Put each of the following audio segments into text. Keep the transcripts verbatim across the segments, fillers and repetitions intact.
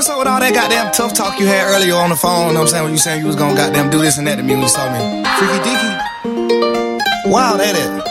what's up with all that goddamn tough talk you had earlier on the phone? You know what I'm saying? When you saying you was gonna goddamn do this and that to me when you saw me. Freaky deaky. Wow, that it.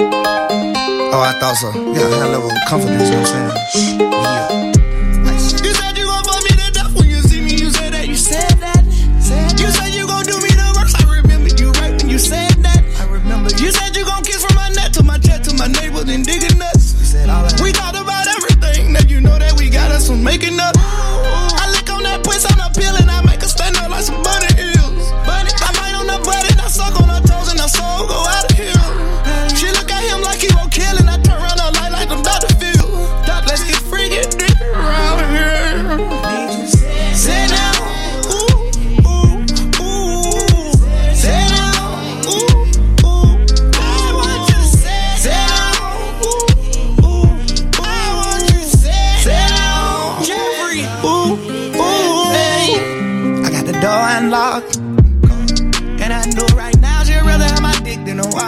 Oh, I thought so. Yeah, I had a level of confidence, you know what I'm saying? Yeah. Nice. You said you gon' fuck me to death when you see me, you said that. You said that. Said you said you gon' do me the worst. I remember you right when you said that. I remember you. You said you gon' kiss from my neck to my chest to my neighbors and digging nuts. You said all that. We talked about everything. Now you know that we got us from making up. I lick on that puss on the pill and I make her stand up like some bunny hills. Bunny. I bite on the butt and I suck on her toes and her soul go out of here. She look at him like he gon' kill and I turn around her light like them Doctor Phil. Let's get freaky dick around here. Sit down, ooh, ooh, ooh. Sit down, ooh, ooh. I want you to sit down, ooh, ooh. I want you to sit down, Jeffrey, ooh, ooh. Hey. I got the door unlocked, and I know right now she'd rather have my dick than a watch.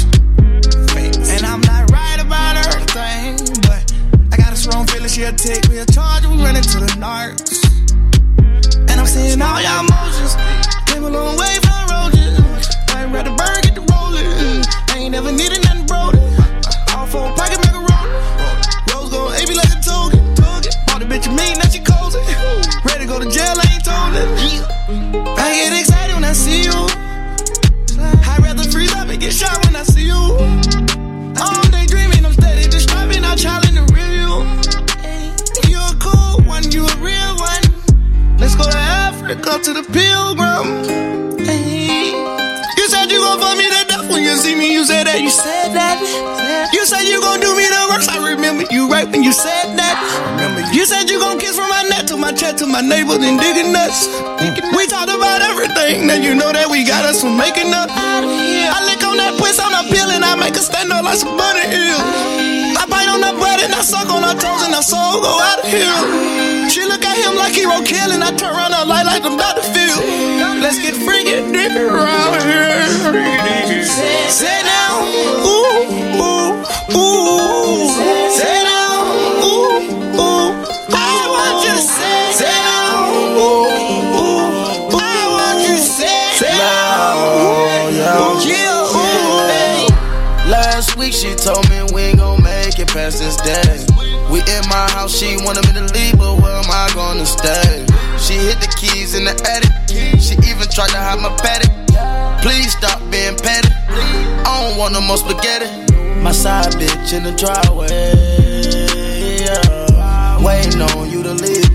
And I'm not right about everything, but I got a strong feeling she'll take me a charge and we run into the narcs. And I'm seeing all y'all emotions. Came a long way from the roaches. I ain't ready to burn, get the rolling. I ain't never needed nothing broken. All four pocket macaroni. Rose gold A B like a token. Bought the bitch a million, now she cozy. Ready to go to jail, I ain't told it. I get excited when I see you. I'd rather freeze up and get shot when I see you. All day dreaming, I'm steady just striving, I'm challenging the real. You a cool one, you a real one. Let's go to Africa to the pilgrim. Hey. You said you gon' fuck me to death when you see me, you said that. You said that. You said you gon' do me the worst. I remember you right when you said that. You said you gon' kiss from my neck to my chest to my neighbors and digging nuts. We talked about everything, now you know that we got us from making up. I lick on that puss on the pill and I make her stand up like some bunny hills. I bite on her butt and I suck on her toes and her soul go out of here. She look at him like he won't kill and I turn around her light like I'm about to feel. Let's get freaky dick around here. Sit down, ooh, ooh, ooh. Sit down, ooh, ooh. I want you to sit, sit down, ooh, ooh. I want you to sit, sit down, ooh, yeah, ooh, hey. Last week she told me we ain't gon' make it past this day. We in my house, she wanted me to leave, but where am I gonna stay? She hit the keys in the attic. She even tried to hide my paddock. Please stop being petty. I don't want no more spaghetti. My side bitch in the driveway, yeah. Waiting on you to leave,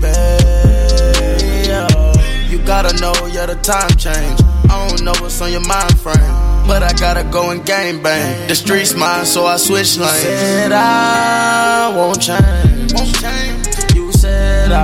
babe, yeah. You gotta know, yeah, the time change. I don't know what's on your mind frame, but I gotta go and game bang. The streets mine, so I switch lanes. You said I won't change. Won't change. You said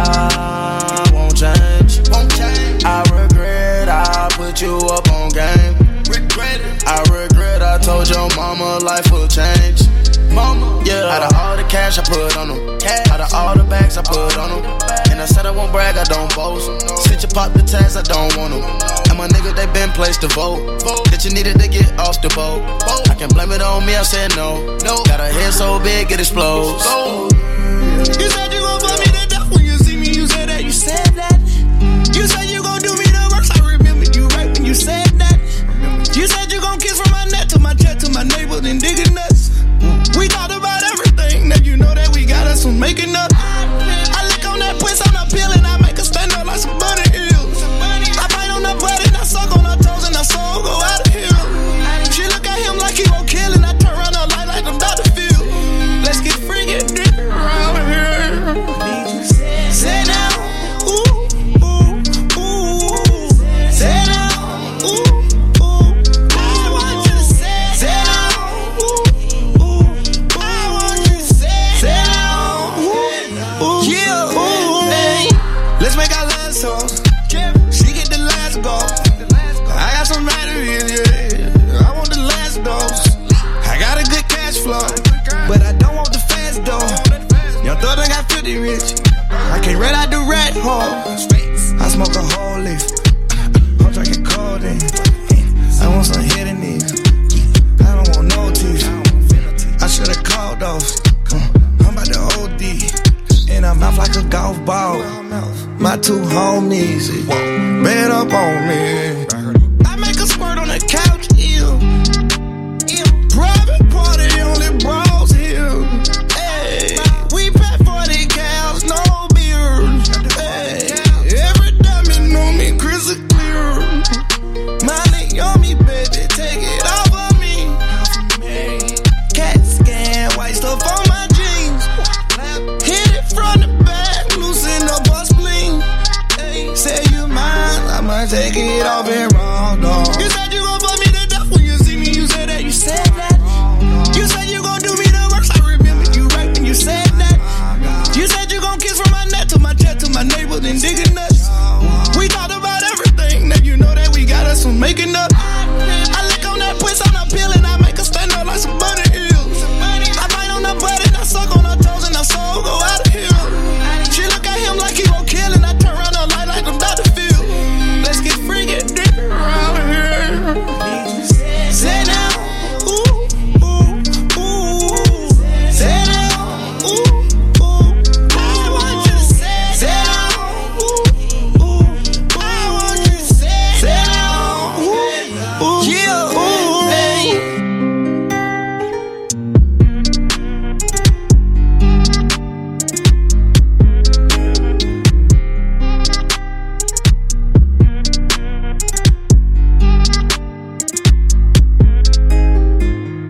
I won't change. Won't change. I regret I put you up on game. Regret it. I regret I told your mama life will change. Mama, yeah. Out of all the cash I put on them, out of all the bags I put on them, and I said I won't brag, I don't boast. Since you pop the tags, I don't want them. And my nigga, they been placed to vote. That you needed to get off the boat. I can blame it on me, I said no. Got a head so big, it explodes. You said you gon' fuck me to death when you see me, you said that. You said that. You said you gon' do me the worst. I remember you right when you said that. You said you gon' kiss from my neck to my chest to my neighbors and digging nuts. We talked about everything, now you know that we got us from making up. I lick on that puss on the pill and I make her stand up like some bunny hills. I bite on her butt and I suck on her toes and her soul go out of here. She look at him like he won't kill and I turn around her light like I'm about to feel. Let's get freaky dick around here. Sit down, ooh, ooh, ooh. Sit down, ooh, ooh. I want you to sit, sit down, ooh, ooh. I want you to sit, sit down, ooh, yeah, ooh, hey. Let's make our last songs. She get the last go. I got some batteries, yeah. I want the last dose. I got a good cash flow, but I don't want the fast dough. Young thought I got fifty rich. I can't red out the rat hole. I smoke a whole leaf. I'm drinking codeine. I want some hidden knees. I don't want no teeth. I should've called those. I'm about to O D. In her mouth like a golf ball. My two homies, ran up on me.